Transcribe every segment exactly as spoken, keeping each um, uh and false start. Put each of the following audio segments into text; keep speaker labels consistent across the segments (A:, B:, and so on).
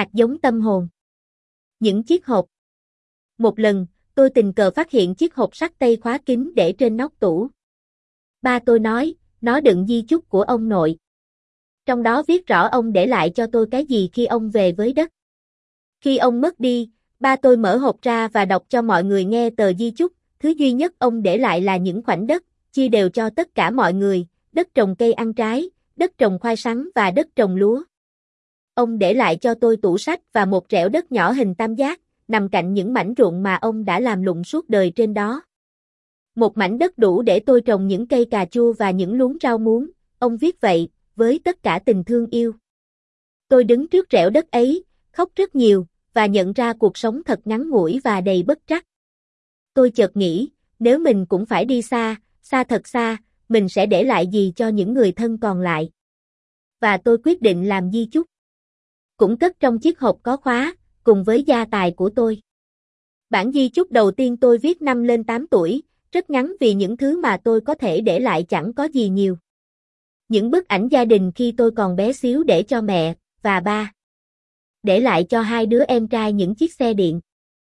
A: Hạt giống tâm hồn. Những chiếc hộp. Một lần, tôi tình cờ phát hiện chiếc hộp sắt tây khóa kín để trên nóc tủ. Ba tôi nói, nó đựng di chúc của ông nội. Trong đó viết rõ ông để lại cho tôi cái gì khi ông về với đất. Khi ông mất đi, ba tôi mở hộp ra và đọc cho mọi người nghe tờ di chúc. Thứ duy nhất ông để lại là những khoảnh đất, chia đều cho tất cả mọi người, đất trồng cây ăn trái, đất trồng khoai sắn và đất trồng lúa. Ông để lại cho tôi tủ sách và một rẻo đất nhỏ hình tam giác, nằm cạnh những mảnh ruộng mà ông đã làm lụng suốt đời trên đó. Một mảnh đất đủ để tôi trồng những cây cà chua và những luống rau muống, ông viết vậy, với tất cả tình thương yêu. Tôi đứng trước rẻo đất ấy, khóc rất nhiều, và nhận ra cuộc sống thật ngắn ngủi và đầy bất trắc. Tôi chợt nghĩ, nếu mình cũng phải đi xa, xa thật xa, mình sẽ để lại gì cho những người thân còn lại. Và tôi quyết định làm di chúc. Cũng cất trong chiếc hộp có khóa, cùng với gia tài của tôi. Bản di chúc đầu tiên tôi viết năm lên tám tuổi, rất ngắn vì những thứ mà tôi có thể để lại chẳng có gì nhiều. Những bức ảnh gia đình khi tôi còn bé xíu để cho mẹ và ba. Để lại cho hai đứa em trai những chiếc xe điện.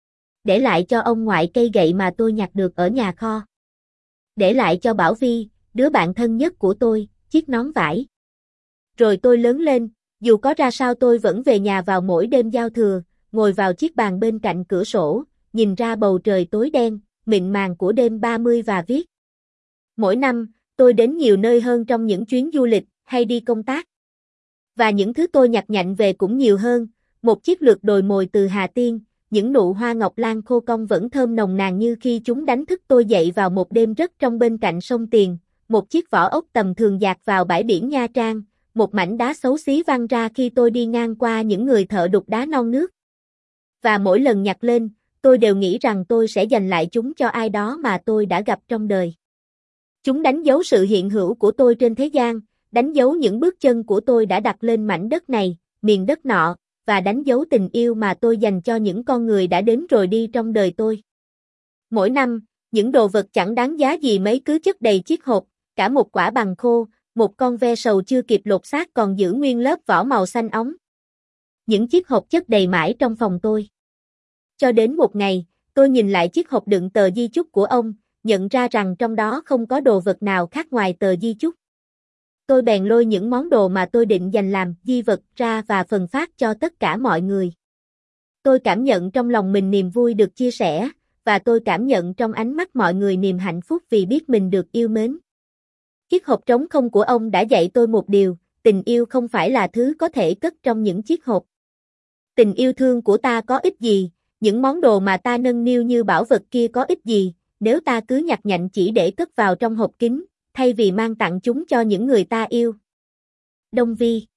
A: Để lại cho ông ngoại cây gậy mà tôi nhặt được ở nhà kho. Để lại cho Bảo Vi, đứa bạn thân nhất của tôi, chiếc nón vải. Rồi tôi lớn lên, dù có ra sao tôi vẫn về nhà vào mỗi đêm giao thừa, ngồi vào chiếc bàn bên cạnh cửa sổ, nhìn ra bầu trời tối đen, mịn màng của đêm ba mươi và viết. Mỗi năm, tôi đến nhiều nơi hơn trong những chuyến du lịch hay đi công tác. Và những thứ tôi nhặt nhạnh về cũng nhiều hơn, một chiếc lược đồi mồi từ Hà Tiên, những nụ hoa ngọc lan khô cong vẫn thơm nồng nàn như khi chúng đánh thức tôi dậy vào một đêm rất trong bên cạnh sông Tiền, một chiếc vỏ ốc tầm thường dạt vào bãi biển Nha Trang, một mảnh đá xấu xí văng ra khi tôi đi ngang qua những người thợ đục đá non nước. Và mỗi lần nhặt lên, tôi đều nghĩ rằng tôi sẽ dành lại chúng cho ai đó mà tôi đã gặp trong đời. Chúng đánh dấu sự hiện hữu của tôi trên thế gian, đánh dấu những bước chân của tôi đã đặt lên mảnh đất này, miền đất nọ, và đánh dấu tình yêu mà tôi dành cho những con người đã đến rồi đi trong đời tôi. Mỗi năm, những đồ vật chẳng đáng giá gì mấy cứ chất đầy chiếc hộp, cả một quả bằng khô, một con ve sầu chưa kịp lột xác còn giữ nguyên lớp vỏ màu xanh óng. Những chiếc hộp chất đầy mãi trong phòng tôi. Cho đến một ngày, tôi nhìn lại chiếc hộp đựng tờ di chúc của ông, nhận ra rằng trong đó không có đồ vật nào khác ngoài tờ di chúc. Tôi bèn lôi những món đồ mà tôi định dành làm di vật ra và phân phát cho tất cả mọi người. Tôi cảm nhận trong lòng mình niềm vui được chia sẻ, và tôi cảm nhận trong ánh mắt mọi người niềm hạnh phúc vì biết mình được yêu mến. Chiếc hộp trống không của ông đã dạy tôi một điều, tình yêu không phải là thứ có thể cất trong những chiếc hộp. Tình yêu thương của ta có ích gì, những món đồ mà ta nâng niu như bảo vật kia có ích gì, nếu ta cứ nhặt nhạnh chỉ để cất vào trong hộp kính, thay vì mang tặng chúng cho những người ta yêu. Đông Vi.